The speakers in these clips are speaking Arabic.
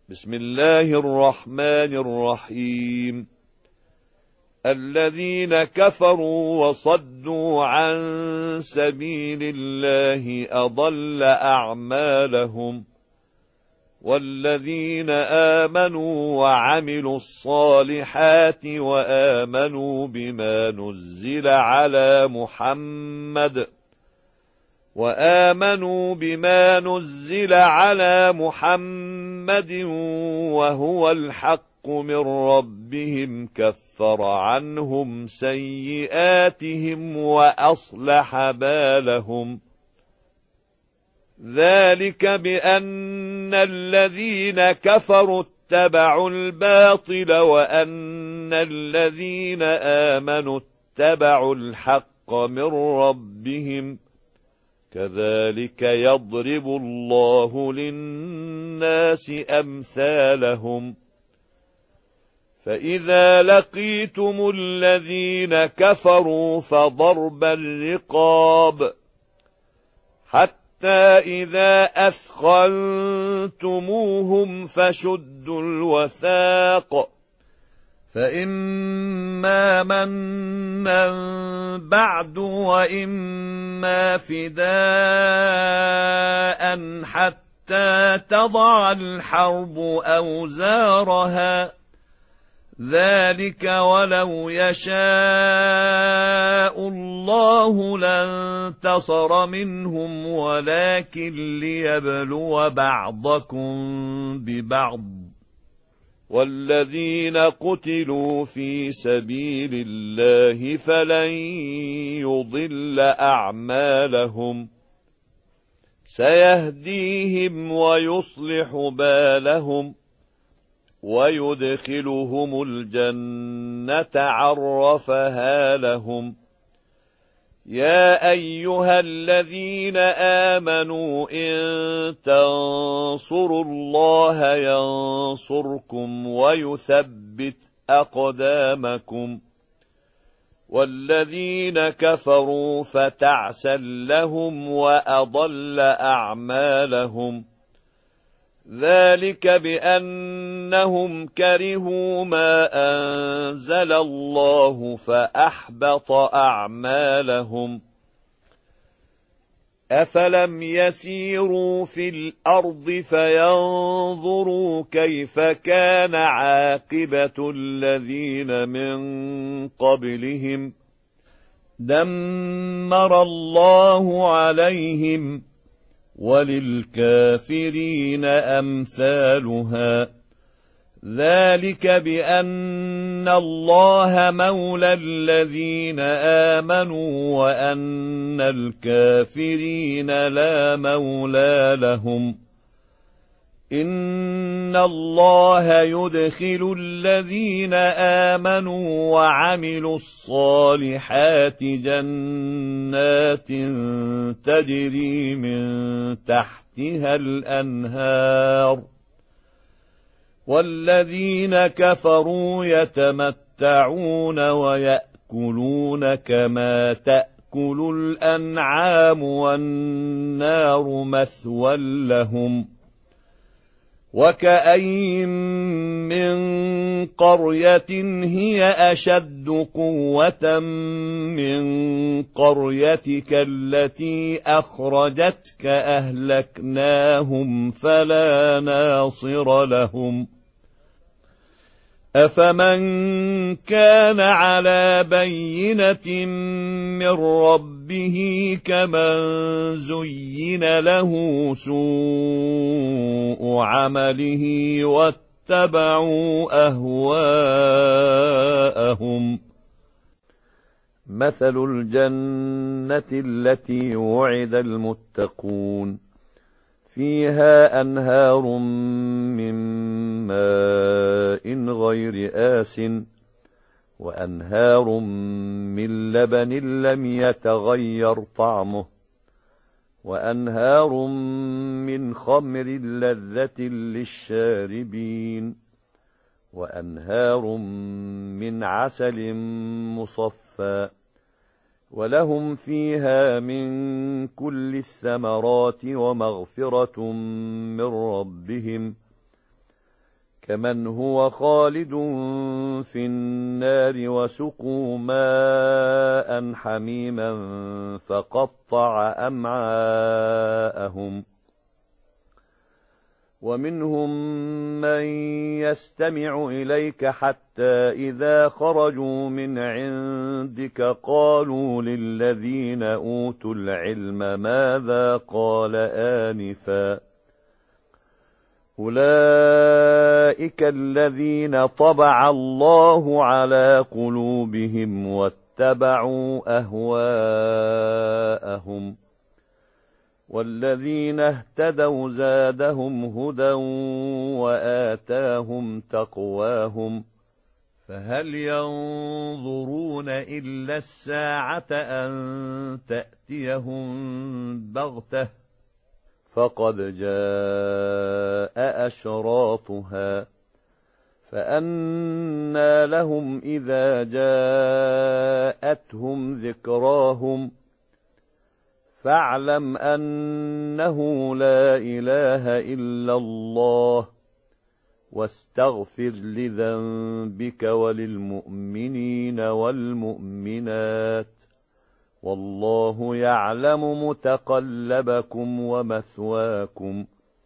بسم الله الرحمن الرحيم. الذين كفروا وصدوا عن سبيل الله أضل أعمالهم، والذين آمنوا وعملوا الصالحات وآمنوا بما نزل على محمد وهو الحق من ربهم كفر عنهم سيئاتهم وأصلح بالهم. ذلك بأن الذين كفروا اتبعوا الباطل وأن الذين آمنوا اتبعوا الحق من ربهم، كذلك يضرب الله للناس أمثالهم. فإذا لقيتم الذين كفروا فضرب الرقاب حتى إذا أثخنتموهم فشدوا الوثاق، فإما منا بعد وإما فداء حتى تضع الحرب أوزارها، ذلك ولو يشاء الله لانتصر منهم ولكن ليبلو بعضكم ببعض، والذين قتلوا في سبيل الله فلن يضل أعمالهم، سيهديهم ويصلح بالهم ويدخلهم الجنة عرفها لهم. يا أيها الذين آمنوا إن تنصروا الله ينصركم ويثبت أقدامكم، والذين كفروا فتعسا لهم وأضل أعمالهم. ذلك بأنهم كرهوا ما أنزل الله فأحبط أعمالهم. أفلم يسيروا في الأرض فينظروا كيف كان عاقبة الذين من قبلهم، دمر الله عليهم وللكافرين أمثالها. ذلك بأن الله مولى الذين آمنوا وأن الكافرين لا مولى لهم. إن الله يدخل الذين آمنوا وعملوا الصالحات جنات تجري من تحتها الأنهار، والذين كفروا يتمتعون ويأكلون كما تأكل الأنعام والنار مثوى لهم. وكأين من قرية هي أشد قوة من قريتك التي أخرجتك أهلكناهم فلا ناصر لهم. أفمن كان على بينة من ربه كمن زين له سوء عمله واتبعوا أهواءهم. مثل الجنة التي وعد المتقون فيها أنهار من ماء غير آسٍ وأنهار من لبن لم يتغير طعمه وأنهار من خمر لذة للشاربين وأنهار من عسل مصفى ولهم فيها من كل الثمرات ومغفرة من ربهم كمن هو خالد في النار وسقوا ماء حميما فقطع أمعاءهم ومنهم من يستمع إليك حتى إذا خرجوا من عندك قالوا للذين أوتوا العلم ماذا قال آنفا أولئك الذين طبع الله على قلوبهم واتبعوا أهواءهم والذين اهتدوا زادهم هدى وآتاهم تقواهم فهل ينظرون إلا الساعة أن تأتيهم بغتة فقد جاء أشراطها فأنى لهم إذا جاءتهم ذكراهم فاعلم أنه لا إله إلا الله واستغفر لذنبك وللمؤمنين والمؤمنات والله يعلم متقلبكم ومثواكم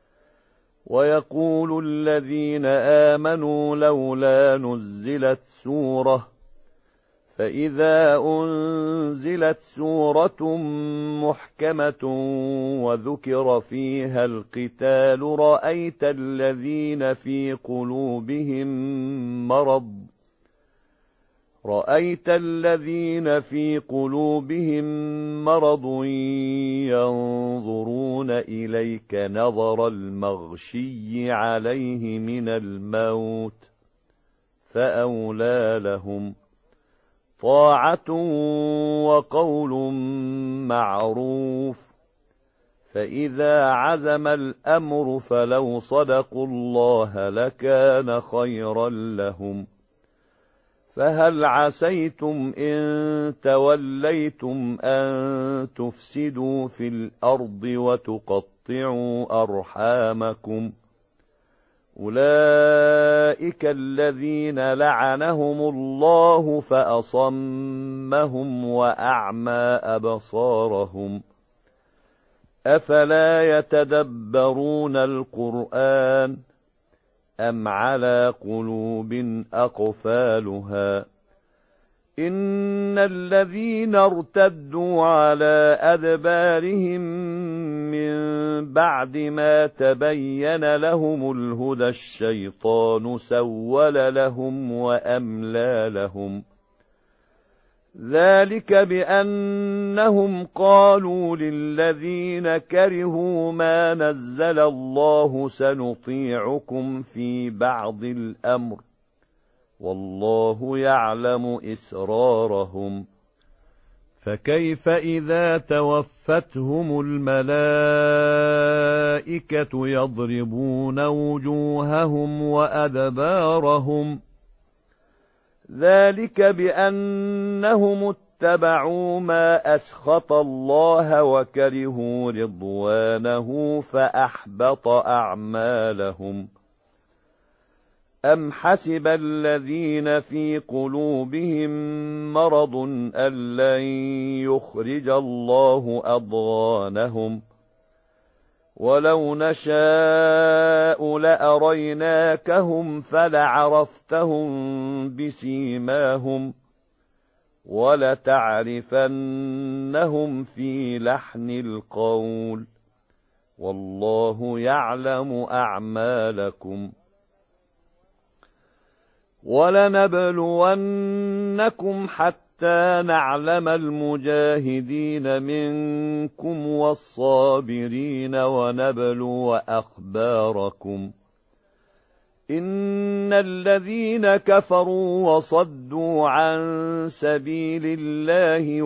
ويقول الذين آمنوا لولا نزلت سورة فإذا أنزلت سورة محكمة وذكر فيها القتال رأيت الذين في قلوبهم مرض ينظرون إليك نظر المغشي عليه من الموت فأولى لهم طاعة وقول معروف فإذا عزم الأمر فلو صدقوا الله لكان خيرا لهم فهل عسيتم إن توليتم أن تفسدوا في الأرض وتقطعوا أرحامكم أولئك الذين لعنهم الله فأصمهم وأعمى أبصارهم أفلا يتدبرون القرآن أم على قلوب أقفالها إن الذين ارتدوا على أدبارهم من بعد ما تبين لهم الهدى الشيطان سول لهم وأملى لهم ذلك بأنهم قالوا للذين كرهوا ما نزل الله سنطيعكم في بعض الأمر والله يعلم إسرارهم فكيف إذا توفتهم الملائكة يضربون وجوههم وأدبارهم ذلك بأنهم اتبعوا ما أسخط الله وكرهوا رضوانه فأحبط أعمالهم أم حسب الذين في قلوبهم مرض أن لن يخرج الله أضغانهم ولو نشاء لأريناكهم فلعرفتهم بسيماهم ولتعرفنهم في لحن القول والله يعلم أعمالكم ولنبلونكم حتى نعلم المجاهدين منكم والصابرين ونبلو أخباركم إن الذين كفروا وصدوا عن سبيل الله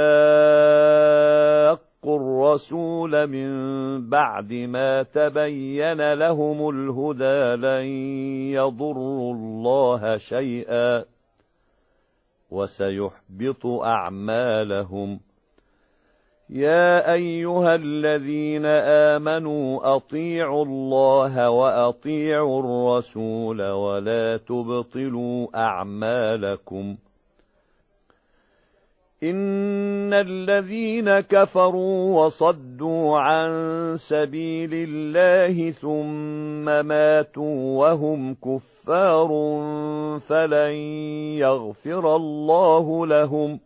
وشاقوا الرسول من بعد ما تبين لهم الهدى لن يضروا الله شيئا وسيحبط أعمالهم يا أيها الذين آمنوا أطيعوا الله وأطيعوا الرسول ولا تبطلوا أعمالكم إن الذين كفروا وصدوا عن سبيل الله ثم ماتوا وهم كفار فلن يغفر الله لهم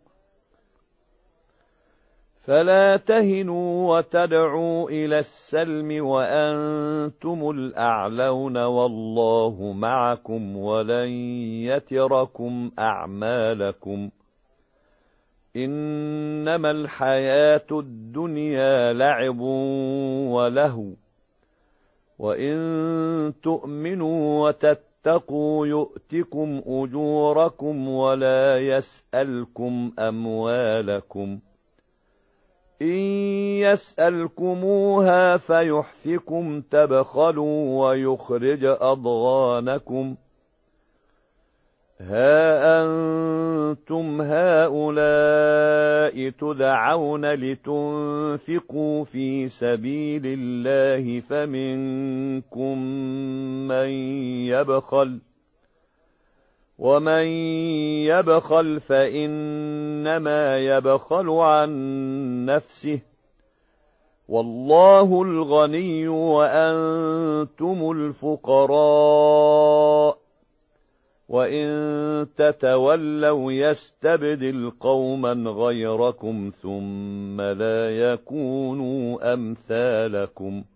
فلا تهنوا وتدعوا إلى السلم وأنتم الأعلون والله معكم ولن يتركم أعمالكم إنما الحياة الدنيا لعب ولهو وإن تؤمنوا وتتقوا يؤتكم أجوركم ولا يسألكم أموالكم إن يسألكموها فيحفكم تبخلوا ويخرج أضغانكم ها أنتم هؤلاء تدعون لتنفقوا في سبيل الله فمنكم من يبخل ومن يبخل فإنما يبخل عن نفسه والله الغني وأنتم الفقراء وإن تتولوا يستبدل قوما غيركم ثم لا يكونوا أمثالكم